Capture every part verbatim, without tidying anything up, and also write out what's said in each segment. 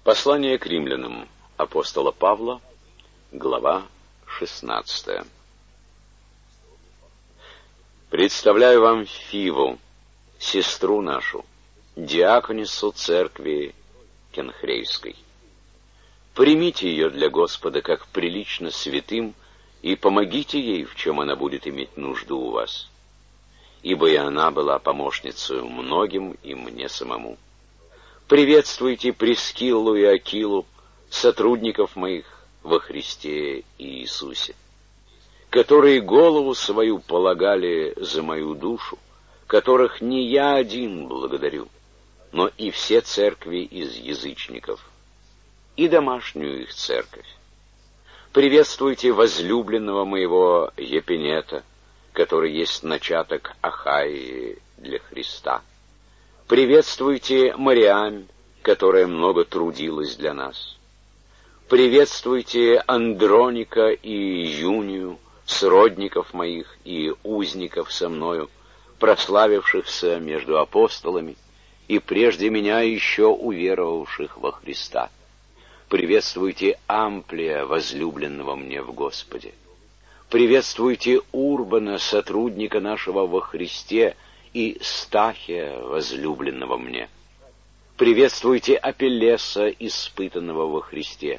Послание к римлянам апостола Павла, глава шестнадцатая. Представляю вам Фиву, сестру нашу, диаконissу церкви Кенхрейской. Примите ее для Господа как прилично святым и помогите ей, в чем она будет иметь нужду у вас, ибо и она была помощницей многим и мне самому. Приветствуйте Прискиллу и Акилу, сотрудников моих во Христе Иисусе, которые голову свою полагали за мою душу, которых не я один благодарю, но и все церкви из язычников, и домашнюю их церковь. Приветствуйте возлюбленного моего Епинета, который есть начаток Ахаии для Христа. Приветствуйте Мариам, которая много трудилась для нас. Приветствуйте Андроника и Юнию, сродников моих и узников со мною, прославившихся между апостолами, и прежде меня еще уверовавших во Христа. Приветствуйте Амплия, возлюбленного мне в Господе. Приветствуйте Урбана, сотрудника нашего во Христе, и Стахия, возлюбленного мне. Приветствуйте Апеллеса, испытанного во Христе.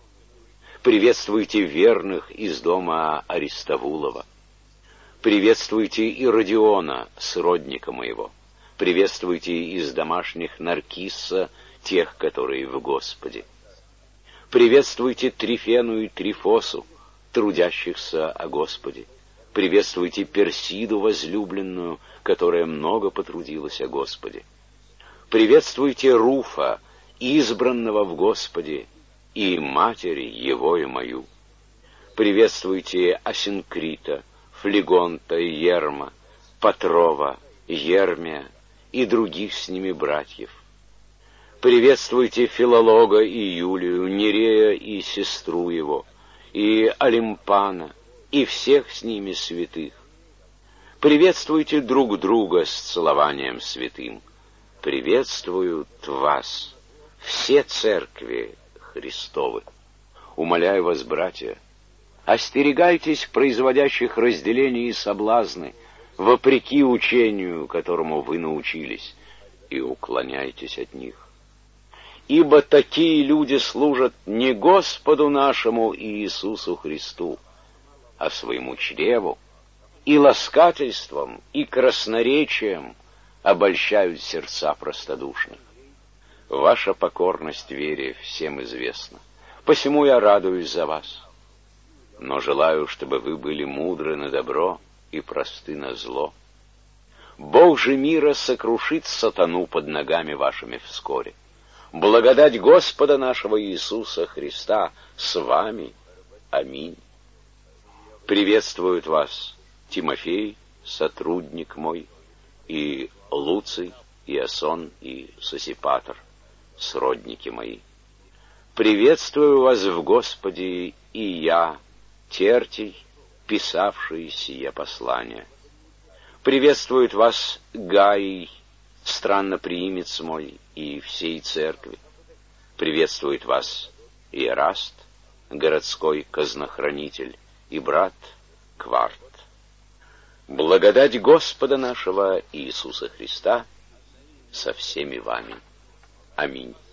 Приветствуйте верных из дома Аристовулова. Приветствуйте Иродиона, сродника моего. Приветствуйте из домашних Наркисса, тех, которые в Господе. Приветствуйте Трифену и Трифосу, трудящихся о Господе. Приветствуйте Персиду возлюбленную, которая много потрудилась о Господе. Приветствуйте Руфа, избранного в Господе, и матери его и мою. Приветствуйте Асинкрита, Флегонта, Ерма, Патрова, Ермия и других с ними братьев. Приветствуйте Филолога и Юлию, Нерея и сестру его, и Олимпана, и всех с ними святых. Приветствуйте друг друга с целованием святым. Приветствуют вас все церкви Христовы. Умоляю вас, братья, остерегайтесь производящих разделения и соблазны, вопреки учению, которому вы научились, и уклоняйтесь от них. Ибо такие люди служат не Господу нашему Иисусу Христу, а своему чреву, и ласкательством, и красноречием обольщают сердца простодушных. Ваша покорность вере всем известна, посему я радуюсь за вас. Но желаю, чтобы вы были мудры на добро и просты на зло. Бог же мира сокрушит сатану под ногами вашими вскоре. Благодать Господа нашего Иисуса Христа с вами. Аминь. Приветствуют вас Тимофей, сотрудник мой, и Луций, и Иасон, и Сосипатр, сродники мои. Приветствую вас в Господе и я, Тертий, писавший сие послание. Приветствует вас Гаий, странноприимец мой, и всей церкви. Приветствует вас Иераст, городской казнохранитель, и брат Кварт. Благодать Господа нашего Иисуса Христа со всеми вами. Аминь.